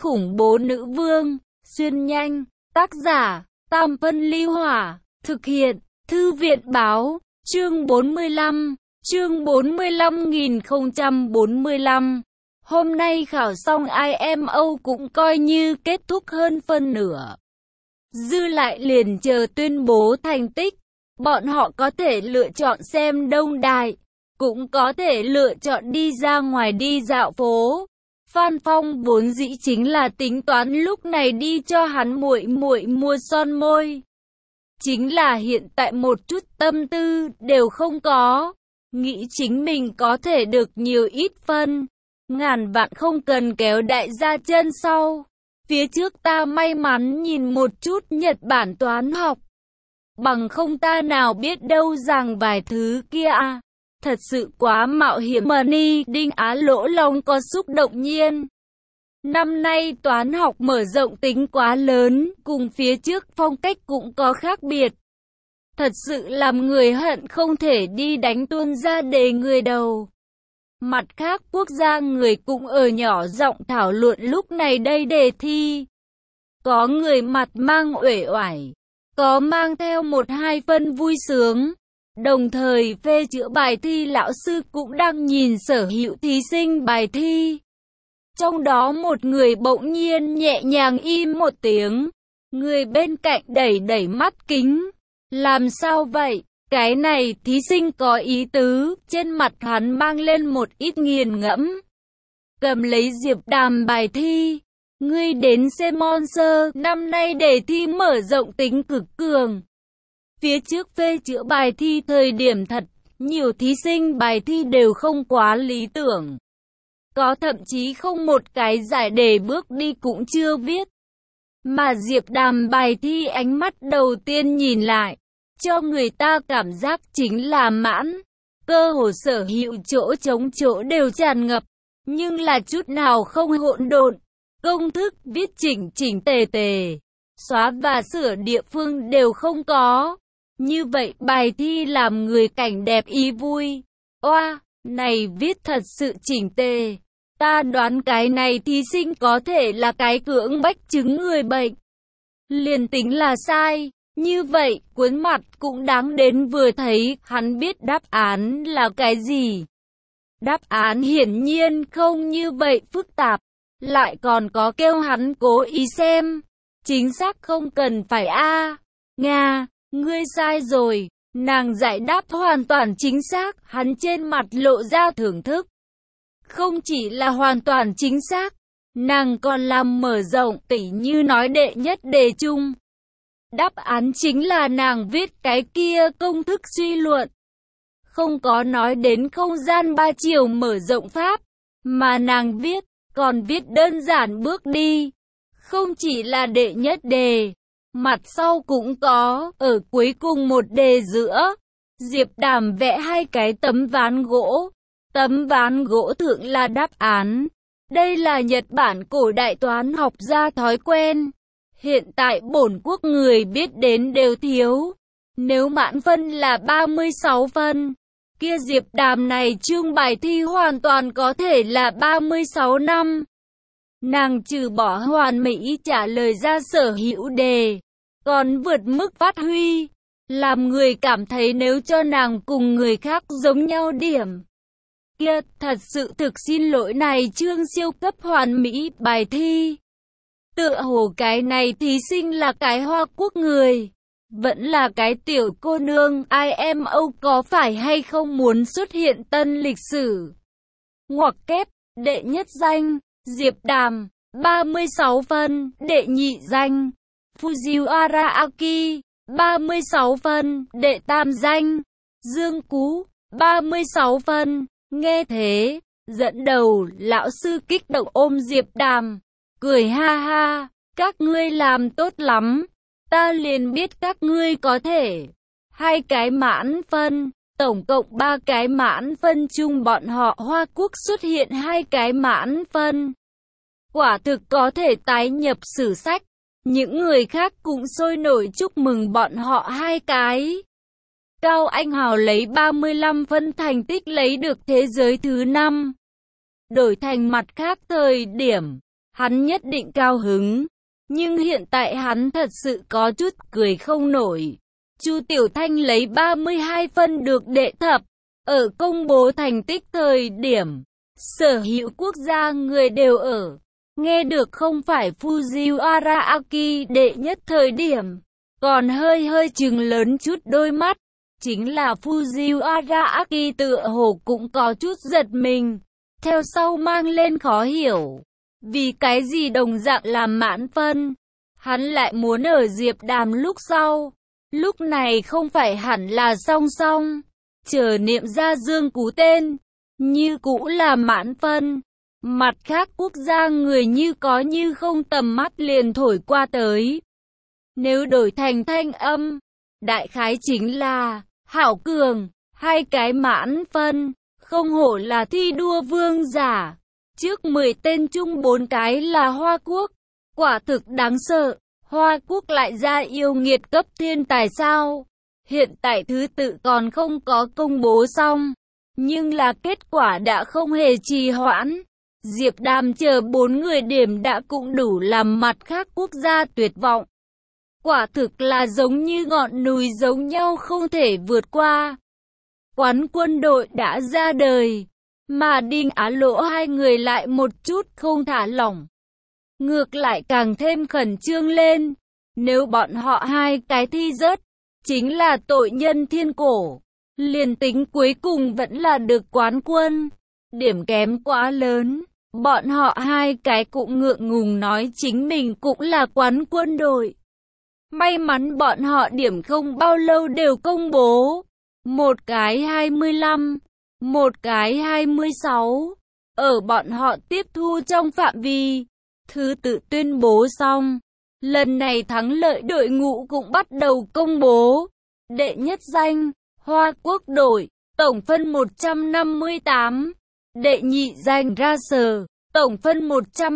khủng bố nữ vương, xuyên nhanh, tác giả, Tam Phân Ly Hỏa, thực hiện, Thư viện Báo, chương 45, chương 45.045. Hôm nay khảo xong IMO cũng coi như kết thúc hơn phân nửa. Dư lại liền chờ tuyên bố thành tích. Bọn họ có thể lựa chọn xem đông đài, cũng có thể lựa chọn đi ra ngoài đi dạo phố. Phan Phong vốn dĩ chính là tính toán lúc này đi cho hắn muội muội mua son môi. Chính là hiện tại một chút tâm tư đều không có. Nghĩ chính mình có thể được nhiều ít phân. Ngàn vạn không cần kéo đại gia chân sau. Phía trước ta may mắn nhìn một chút Nhật Bản toán học. Bằng không ta nào biết đâu rằng vài thứ kia à. Thật sự quá mạo hiểm. Mani Đinh Á lỗ lòng có xúc động nhiên. Năm nay toán học mở rộng tính quá lớn, cùng phía trước phong cách cũng có khác biệt. Thật sự làm người hận không thể đi đánh tuôn ra đề người đầu. Mặt khác quốc gia người cũng ở nhỏ giọng thảo luận lúc này đây đề thi. Có người mặt mang uể oải, có mang theo 1-2 phân vui sướng. Đồng thời phê chữa bài thi lão sư cũng đang nhìn sở hữu thí sinh bài thi. Trong đó một người bỗng nhiên nhẹ nhàng im một tiếng. Người bên cạnh đẩy đẩy mắt kính. Làm sao vậy? Cái này thí sinh có ý tứ. Trên mặt hắn mang lên một ít nghiền ngẫm. Cầm lấy Diệp Đàm bài thi. Ngươi đến xem Monster. Năm nay đề thi mở rộng tính cực cường. Phía trước phê chữa bài thi thời điểm thật, nhiều thí sinh bài thi đều không quá lý tưởng. Có thậm chí không một cái giải đề bước đi cũng chưa viết. Mà Diệp Đàm bài thi ánh mắt đầu tiên nhìn lại, cho người ta cảm giác chính là mãn. Cơ hồ sở hữu chỗ trống chỗ đều tràn ngập, nhưng là chút nào không hỗn độn. Công thức viết chỉnh chỉnh tề tề, xóa và sửa địa phương đều không có. Như vậy bài thi làm người cảnh đẹp ý vui. Oa, này viết thật sự chỉnh tề. Ta đoán cái này thí sinh có thể là cái cưỡng bách chứng người bệnh. Liền tính là sai, như vậy cuốn mặt cũng đáng đến vừa thấy hắn biết đáp án là cái gì. Đáp án hiển nhiên không như vậy phức tạp, lại còn có kêu hắn cố ý xem. Chính xác không cần phải a. Nga, ngươi sai rồi. Nàng giải đáp hoàn toàn chính xác, hắn trên mặt lộ ra thưởng thức. Không chỉ là hoàn toàn chính xác, nàng còn làm mở rộng, tỉ như nói đệ nhất đề chung. Đáp án chính là nàng viết cái kia công thức suy luận. Không có nói đến không gian 3 chiều mở rộng pháp, mà nàng viết, còn viết đơn giản bước đi. Không chỉ là đệ nhất đề, mặt sau cũng có, ở cuối cùng một đề giữa. Diệp Đàm vẽ 2 cái tấm ván gỗ. Tấm ván gỗ thượng là đáp án. Đây là Nhật Bản cổ đại toán học ra thói quen. Hiện tại bổn quốc người biết đến đều thiếu. Nếu mãn phân là 36 phân, kia Diệp Đàm này chương bài thi hoàn toàn có thể là 36 năm. Nàng trừ bỏ hoàn mỹ trả lời ra sở hữu đề, còn vượt mức phát huy, làm người cảm thấy nếu cho nàng cùng người khác giống nhau điểm. Kia, thật sự thực xin lỗi này chương siêu cấp hoàn mỹ bài thi. Tựa hồ cái này thí sinh là cái Hoa Quốc người, vẫn là cái tiểu cô nương. IMO có phải hay không muốn xuất hiện tân lịch sử? Ngoặc kép, đệ nhất danh, Diệp Đàm, 36 phân, đệ nhị danh, Fujiwara Aki, 36 phân, đệ tam danh, Dương Cú, 36 phân. Nghe thế, dẫn đầu, lão sư kích động ôm Diệp Đàm, cười ha ha, các ngươi làm tốt lắm, ta liền biết các ngươi có thể. 2 cái mãn phân, tổng cộng 3 cái mãn phân chung bọn họ Hoa Quốc xuất hiện 2 cái mãn phân. Quả thực có thể tái nhập sử sách, những người khác cũng sôi nổi chúc mừng bọn họ 2 cái. Cao Anh Hào lấy 35 phân thành tích lấy được thế giới thứ 5. Đổi thành mặt khác thời điểm, hắn nhất định cao hứng. Nhưng hiện tại hắn thật sự có chút cười không nổi. Chu Tiểu Thanh lấy 32 phân được đệ thập. Ở công bố thành tích thời điểm, sở hữu quốc gia người đều ở. Nghe được không phải Fujiwara Aki đệ nhất thời điểm, còn hơi trừng lớn chút đôi mắt. Chính là Fujiwara Aki tựa hồ cũng có chút giật mình. Theo sau mang lên khó hiểu. Vì cái gì đồng dạng làm mãn phân, hắn lại muốn ở Diệp Đàm lúc sau. Lúc này không phải hẳn là song song. Chờ niệm ra Dương Cú tên, như cũ là mãn phân. Mặt khác quốc gia người như có như không tầm mắt liền thổi qua tới. Nếu đổi thành thanh âm, đại khái chính là hảo cường, 2 cái mãn phân, không hổ là thi đua vương giả. Trước 10 tên chung 4 cái là Hoa Quốc, quả thực đáng sợ. Hoa Quốc lại ra yêu nghiệt cấp thiên tài sao? Hiện tại thứ tự còn không có công bố xong, nhưng là kết quả đã không hề trì hoãn. Diệp Đàm chờ 4 người điểm đã cũng đủ làm mặt khác quốc gia tuyệt vọng. Quả thực là giống như ngọn núi giống nhau không thể vượt qua. Quán quân đội đã ra đời, mà Đinh Á Lỗ hai người lại một chút không thả lỏng. Ngược lại càng thêm khẩn trương lên. Nếu bọn họ 2 cái thi rớt, chính là tội nhân thiên cổ. Liền tính cuối cùng vẫn là được quán quân. Điểm kém quá lớn. Bọn họ 2 cái cũng ngượng ngùng nói chính mình cũng là quán quân đội. May mắn bọn họ điểm không bao lâu đều công bố. Một cái 25, một cái 26. Ở bọn họ tiếp thu trong phạm vi. Thứ tự tuyên bố xong. Lần này thắng lợi đội ngũ cũng bắt đầu công bố. Đệ nhất danh, Hoa Quốc đội, tổng phân 158. Đệ nhị danh Racer, tổng phân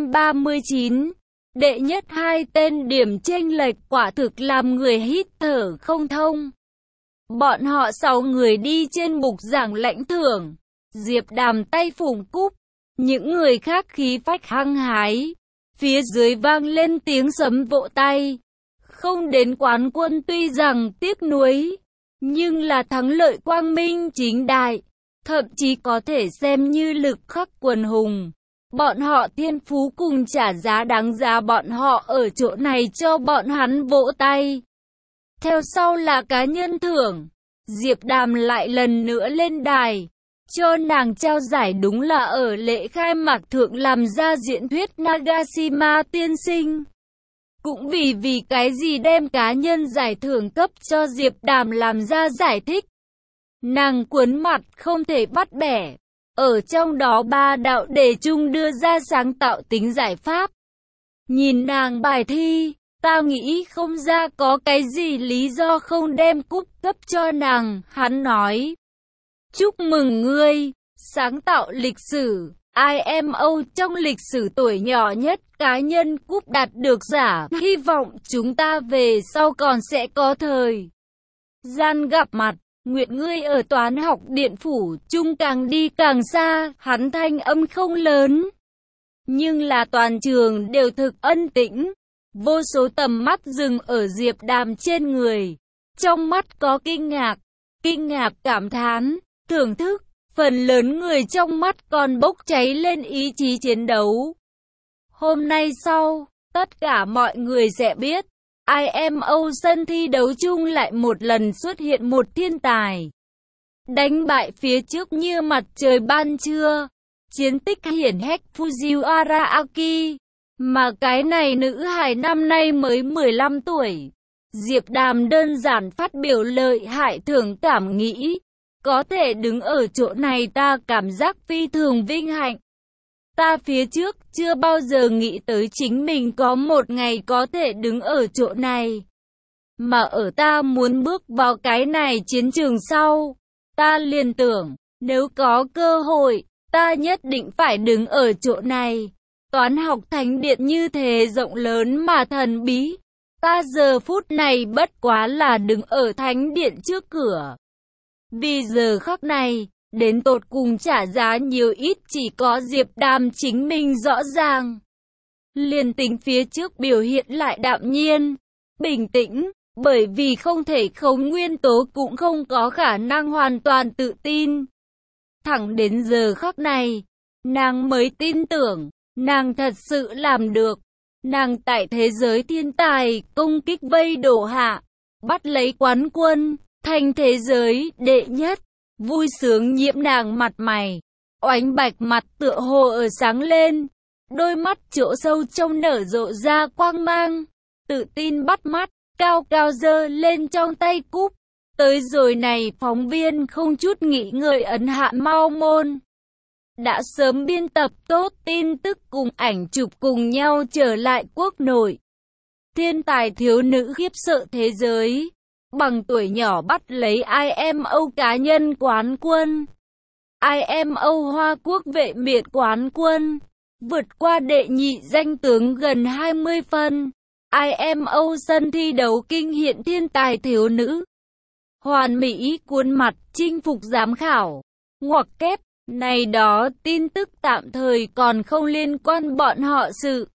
139. Đệ nhất 2 tên điểm chênh lệch quả thực làm người hít thở không thông. Bọn họ 6 người đi trên bục giảng lãnh thưởng. Diệp Đàm tay phủng cúp, những người khác khí phách hăng hái. Phía dưới vang lên tiếng sấm vỗ tay. Không đến quán quân tuy rằng tiếc nuối, nhưng là thắng lợi quang minh chính đại, thậm chí có thể xem như lực khắc quần hùng. Bọn họ thiên phú cùng trả giá đáng giá bọn họ ở chỗ này cho bọn hắn vỗ tay. Theo sau là cá nhân thưởng. Diệp Đàm lại lần nữa lên đài. Cho nàng trao giải đúng là ở lễ khai mạc thượng làm ra diễn thuyết Nagashima tiên sinh. Cũng vì cái gì đem cá nhân giải thưởng cấp cho Diệp Đàm làm ra giải thích. Nàng cuốn mặt không thể bắt bẻ. Ở trong đó 3 đạo đề chung đưa ra sáng tạo tính giải pháp. Nhìn nàng bài thi, ta nghĩ không ra có cái gì lý do không đem cúp cấp cho nàng, hắn nói. Chúc mừng ngươi, sáng tạo lịch sử, IMO trong lịch sử tuổi nhỏ nhất cá nhân cúp đạt được giả. Hy vọng chúng ta về sau còn sẽ có thời gian gặp mặt. Nguyện ngươi ở toán học điện phủ chung càng đi càng xa. Hắn thanh âm không lớn, nhưng là toàn trường đều thực ân tĩnh. Vô số tầm mắt dừng ở Diệp Đàm trên người. Trong mắt có kinh ngạc cảm thán, thưởng thức. Phần lớn người trong mắt còn bốc cháy lên ý chí chiến đấu. Hôm nay sau, tất cả mọi người sẽ biết, IMO sân thi đấu chung lại một lần xuất hiện một thiên tài. Đánh bại phía trước như mặt trời ban trưa, chiến tích hiển hách Fujiwara Aki. Mà cái này nữ hài năm nay mới 15 tuổi. Diệp Đàm đơn giản phát biểu lợi hại thưởng cảm nghĩ. Có thể đứng ở chỗ này ta cảm giác phi thường vinh hạnh. Ta phía trước chưa bao giờ nghĩ tới chính mình có một ngày có thể đứng ở chỗ này. Mà ở ta muốn bước vào cái này chiến trường sau, ta liền tưởng, nếu có cơ hội, ta nhất định phải đứng ở chỗ này. Toán học thánh điện như thế rộng lớn mà thần bí. Ta giờ phút này bất quá là đứng ở thánh điện trước cửa. Vì giờ khắc này, đến tột cùng trả giá nhiều ít chỉ có Diệp Đàm chính mình rõ ràng. liền tính phía trước biểu hiện lại đạm nhiên, bình tĩnh, bởi vì không thể khống nguyên tố cũng không có khả năng hoàn toàn tự tin. Thẳng đến giờ khắc này, nàng mới tin tưởng, nàng thật sự làm được. Nàng tại thế giới thiên tài, công kích vây đổ hạ, bắt lấy quán quân, thành thế giới đệ nhất. Vui sướng nhiễm nàng mặt mày, oánh bạch mặt tựa hồ ở sáng lên, đôi mắt chỗ sâu trong nở rộ ra quang mang, tự tin bắt mắt, cao cao giơ lên trong tay cúp. Tới rồi này, phóng viên không chút nghĩ ngợi ấn hạ mau môn. Đã sớm biên tập tốt tin tức cùng ảnh chụp cùng nhau trở lại quốc nội. Thiên tài thiếu nữ khiếp sợ thế giới, bằng tuổi nhỏ bắt lấy IMO cá nhân quán quân, IMO Hoa Quốc vệ miện quán quân, vượt qua đệ nhị danh tướng gần 20 phân. IMO sân thi đấu kinh hiện thiên tài thiếu nữ, hoàn mỹ cuốn mặt chinh phục giám khảo. Ngoặc kép, này đó tin tức tạm thời còn không liên quan bọn họ sự.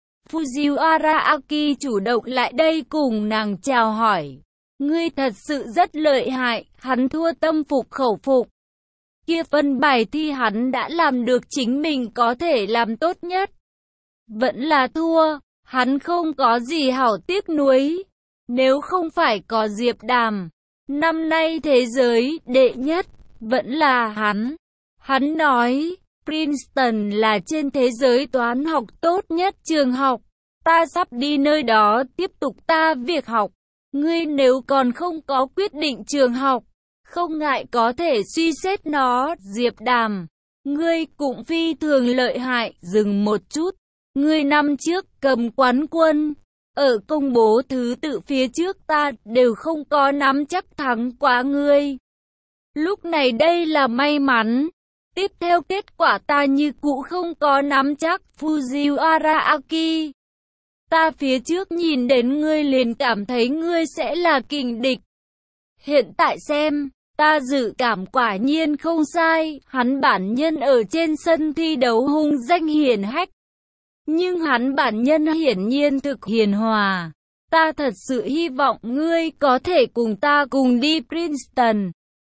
Fujiwara Aki chủ động lại đây cùng nàng chào hỏi. Ngươi thật sự rất lợi hại, hắn thua tâm phục khẩu phục. Kia phân bài thi hắn đã làm được chính mình có thể làm tốt nhất. Vẫn là thua, hắn không có gì hảo tiếc nuối. Nếu không phải có Diệp Đàm, năm nay thế giới đệ nhất, vẫn là hắn. Hắn nói, Princeton là trên thế giới toán học tốt nhất trường học. Ta sắp đi nơi đó tiếp tục ta việc học. Ngươi nếu còn không có quyết định trường học, không ngại có thể suy xét nó. Diệp Đàm, ngươi cũng phi thường lợi hại. Dừng một chút, ngươi năm trước cầm quán quân, ở công bố thứ tự phía trước ta đều không có nắm chắc thắng quá ngươi. Lúc này đây là may mắn. Tiếp theo kết quả ta như cũ không có nắm chắc. Fujiwara Aki, ta phía trước nhìn đến ngươi liền cảm thấy ngươi sẽ là kình địch. Hiện tại xem, ta dự cảm quả nhiên không sai. Hắn bản nhân ở trên sân thi đấu hung danh hiển hách, nhưng hắn bản nhân hiển nhiên thực hiền hòa. Ta thật sự hy vọng ngươi có thể cùng ta cùng đi Princeton.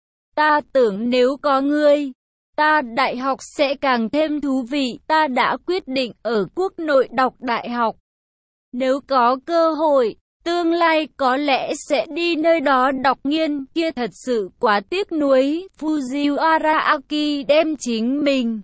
Ta tưởng nếu có ngươi, ta đại học sẽ càng thêm thú vị. Ta đã quyết định ở quốc nội đọc đại học. Nếu có cơ hội, tương lai có lẽ sẽ đi nơi đó đọc nghiên. Kia thật sự quá tiếc nuối. Fujiwara Aki đem chính mình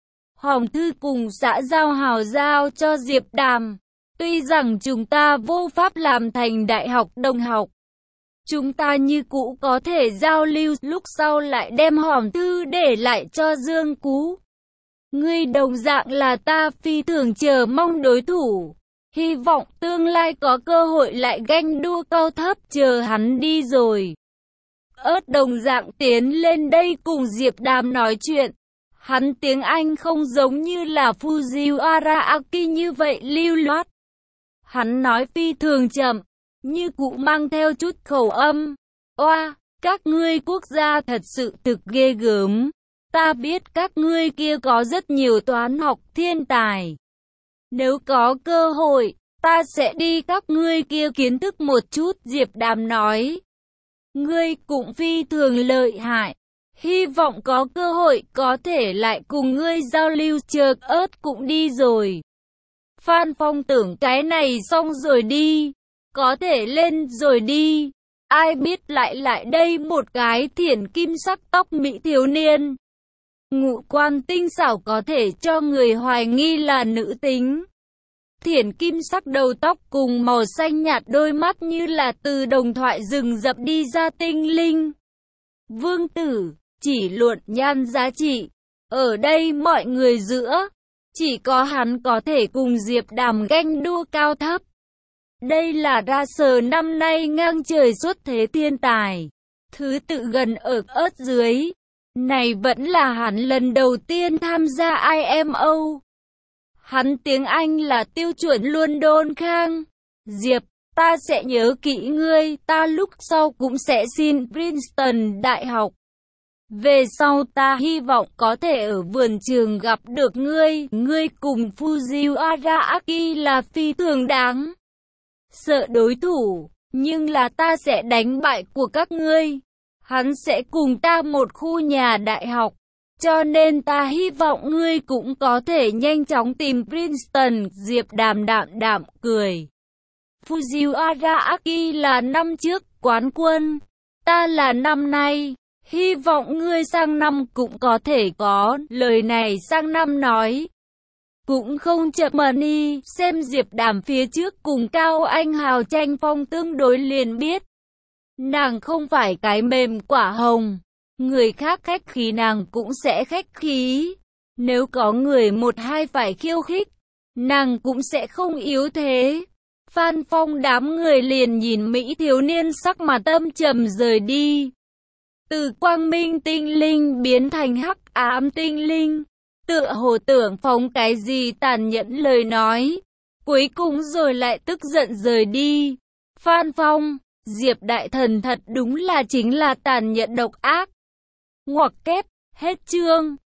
hòm thư cùng xã giao hào giao cho Diệp Đàm. Tuy rằng chúng ta vô pháp làm thành đại học đồng học, chúng ta như cũ có thể giao lưu. Lúc sau lại đem hòm thư để lại cho Dương Cú. Ngươi đồng dạng là ta phi thường chờ mong đối thủ. Hy vọng tương lai có cơ hội lại ganh đua cao thấp. Chờ hắn đi rồi, ớt đồng dạng tiến lên đây cùng Diệp Đàm nói chuyện. Hắn tiếng Anh không giống như là Fujiwara Aki như vậy lưu loát. Hắn nói phi thường chậm, như cụ mang theo chút khẩu âm. Oa, các ngươi quốc gia thật sự thực ghê gớm. Ta biết các ngươi kia có rất nhiều toán học thiên tài. Nếu có cơ hội, ta sẽ đi các ngươi kia kiến thức một chút. Diệp Đàm nói, ngươi cũng phi thường lợi hại. Hy vọng có cơ hội có thể lại cùng ngươi giao lưu. Chờ ớt cũng đi rồi. Phan Phong tưởng cái này xong rồi đi, có thể lên rồi đi. Ai biết lại đây một cái thiển kim sắc tóc mỹ thiếu niên. Ngũ quan tinh xảo có thể cho người hoài nghi là nữ tính. Thiển kim sắc đầu tóc cùng màu xanh nhạt đôi mắt như là từ đồng thoại rừng rậm đi ra tinh linh. Vương tử, chỉ luận nhan giá trị, ở đây mọi người giữa, chỉ có hắn có thể cùng Diệp Đàm ganh đua cao thấp. Đây là ra sờ năm nay ngang trời xuất thế thiên tài, thứ tự gần ở ớt dưới. Này vẫn là hắn lần đầu tiên tham gia IMO. Hắn tiếng Anh là tiêu chuẩn London Khang. Diệp, ta sẽ nhớ kỹ ngươi, ta lúc sau cũng sẽ xin Princeton Đại học. Về sau ta hy vọng có thể ở vườn trường gặp được ngươi cùng Fujiwara Aki là phi thường đáng sợ đối thủ, nhưng là ta sẽ đánh bại của các ngươi. Hắn sẽ cùng ta một khu nhà đại học, cho nên ta hy vọng ngươi cũng có thể nhanh chóng tìm Princeton. Diệp Đàm đạm cười. Fujiwara Aki là năm trước quán quân, ta là năm nay. Hy vọng ngươi sang năm cũng có thể có. Lời này sang năm nói cũng không chậm đi. Xem Diệp Đàm phía trước cùng Cao Anh Hào tranh phong tương đối liền biết. Nàng không phải cái mềm quả hồng. Người khác khách khí nàng cũng sẽ khách khí. Nếu có người một hai phải khiêu khích, nàng cũng sẽ không yếu thế. Phan Phong đám người liền nhìn Mỹ thiếu niên sắc mặt âm trầm rời đi. Từ quang minh tinh linh biến thành hắc ám tinh linh, tựa hồ tưởng phóng cái gì tàn nhẫn lời nói, cuối cùng rồi lại tức giận rời đi. Phan Phong, Diệp đại thần thật đúng là chính là tàn nhẫn độc ác. Ngoặc kép, hết chương.